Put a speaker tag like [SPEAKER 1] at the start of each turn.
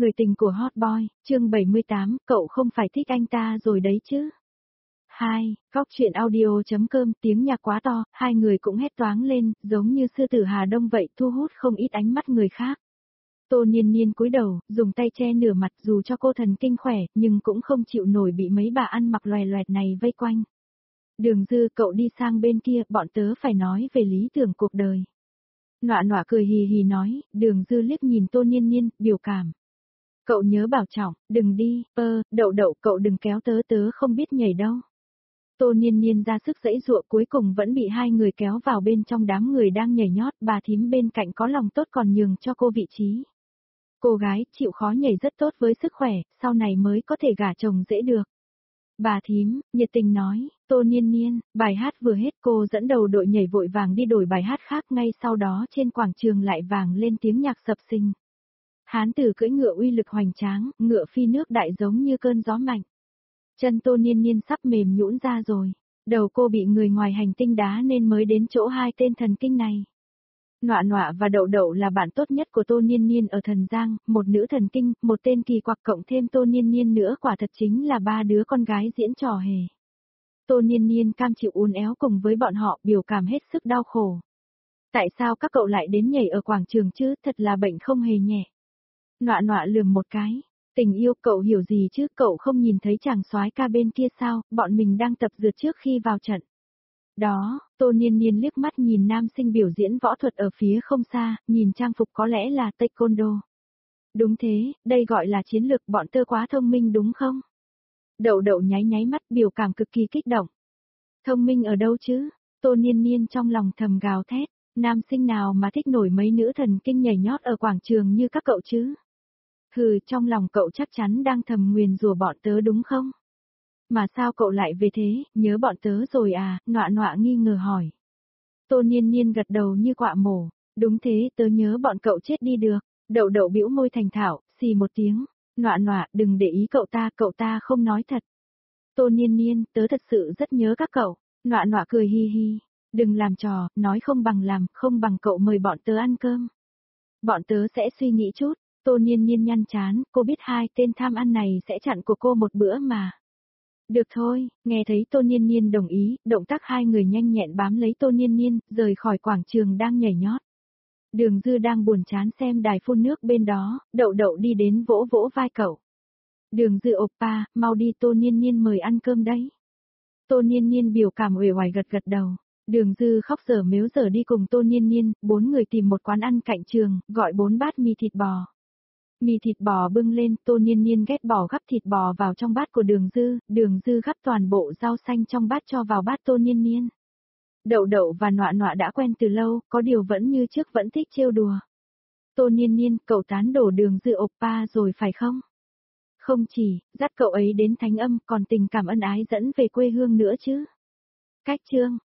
[SPEAKER 1] Người tình của Hot Boy, chương 78, cậu không phải thích anh ta rồi đấy chứ. 2. Góc truyện audio.com, tiếng nhạc quá to, hai người cũng hét toáng lên, giống như sư tử Hà Đông vậy, thu hút không ít ánh mắt người khác. Tô Niên Niên cúi đầu, dùng tay che nửa mặt, dù cho cô thần kinh khỏe, nhưng cũng không chịu nổi bị mấy bà ăn mặc loè loẹt này vây quanh. Đường Dư, cậu đi sang bên kia, bọn tớ phải nói về lý tưởng cuộc đời. Nọa nọa cười hì hì nói, Đường Dư liếc nhìn Tô Niên Niên, biểu cảm. Cậu nhớ bảo trọng, đừng đi, đậu đậu, cậu đừng kéo tớ không biết nhảy đâu. Tô Niên Niên ra sức giãy giụa, cuối cùng vẫn bị hai người kéo vào bên trong đám người đang nhảy nhót, bà thím bên cạnh có lòng tốt còn nhường cho cô vị trí. Cô gái chịu khó nhảy rất tốt với sức khỏe, sau này mới có thể gả chồng dễ được. Bà thím, nhiệt tình nói, Tô Niên Niên, bài hát vừa hết cô dẫn đầu đội nhảy vội vàng đi đổi bài hát khác, ngay sau đó trên quảng trường lại vang lên tiếng nhạc sập sình. Hán tử cưỡi ngựa uy lực hoành tráng, ngựa phi nước đại giống như cơn gió mạnh. Chân Tô Niên Niên sắp mềm nhũn ra rồi, đầu cô bị người ngoài hành tinh đá nên mới đến chỗ hai tên thần kinh này. Nọa nọa và đậu đậu là bạn tốt nhất của Tô Niên Niên ở Thần Giang, một nữ thần kinh, một tên kỳ quặc cộng thêm Tô Niên Niên nữa, quả thật chính là ba đứa con gái diễn trò hề. Tô Niên Niên cam chịu uốn éo cùng với bọn họ, biểu cảm hết sức đau khổ. Tại sao các cậu lại đến nhảy ở quảng trường chứ, thật là bệnh không hề nhẹ. Nọa nọa lườm một cái. Tình yêu, cậu hiểu gì chứ, cậu không nhìn thấy chàng soái ca bên kia sao, bọn mình đang tập dượt trước khi vào trận. Đó, Tô Niên Niên liếc mắt nhìn nam sinh biểu diễn võ thuật ở phía không xa, nhìn trang phục có lẽ là taekwondo. Đúng thế, đây gọi là chiến lược, bọn tớ quá thông minh đúng không? Đậu đậu nháy nháy mắt, biểu cảm cực kỳ kích động. Thông minh ở đâu chứ? Tô Niên Niên trong lòng thầm gào thét, nam sinh nào mà thích nổi mấy nữ thần kinh nhảy nhót ở quảng trường như các cậu chứ? Hừ, trong lòng cậu chắc chắn đang thầm nguyền rủa bọn tớ đúng không? Mà sao cậu lại về thế, nhớ bọn tớ rồi à, nọa nọa nghi ngờ hỏi. Tô Niên Niên gật đầu như quạ mổ, đúng thế, tớ nhớ bọn cậu chết đi được. Đậu đậu bĩu môi thành thạo, xì một tiếng, nọa nọa, đừng để ý cậu ta không nói thật. Tô Niên Niên, tớ thật sự rất nhớ các cậu. Nọa nọa cười hi hi, đừng làm trò, nói không bằng làm, không bằng cậu mời bọn tớ ăn cơm. Bọn tớ sẽ suy nghĩ chút. Tô Niên Niên nhăn chán, cô biết hai tên tham ăn này sẽ chặn của cô một bữa mà. Được thôi, nghe thấy Tô Niên Niên đồng ý, động tác hai người nhanh nhẹn bám lấy Tô Niên Niên, rời khỏi quảng trường đang nhảy nhót. Đường Dư đang buồn chán xem đài phun nước bên đó, đậu đậu đi đến vỗ vỗ vai cậu. Đường Dư oppa, mau đi, Tô Niên Niên mời ăn cơm đấy. Tô Niên Niên biểu cảm uể oải gật gật đầu. Đường Dư khóc dở mếu dở đi cùng Tô Niên Niên, bốn người tìm một quán ăn cạnh trường, gọi 4 bát mì thịt bò. Mì thịt bò bưng lên, Tô Niên Niên ghét bỏ gắp thịt bò vào trong bát của Đường Dư gắp toàn bộ rau xanh trong bát cho vào bát Tô Niên Niên. Đậu đậu và nọa nọa đã quen từ lâu, có điều vẫn như trước vẫn thích trêu đùa. Tô Niên Niên, cậu tán đổ Đường Dư oppa rồi phải không? Không chỉ, dắt cậu ấy đến Thánh Âm còn tình cảm ân ái dẫn về quê hương nữa chứ. Cách chương.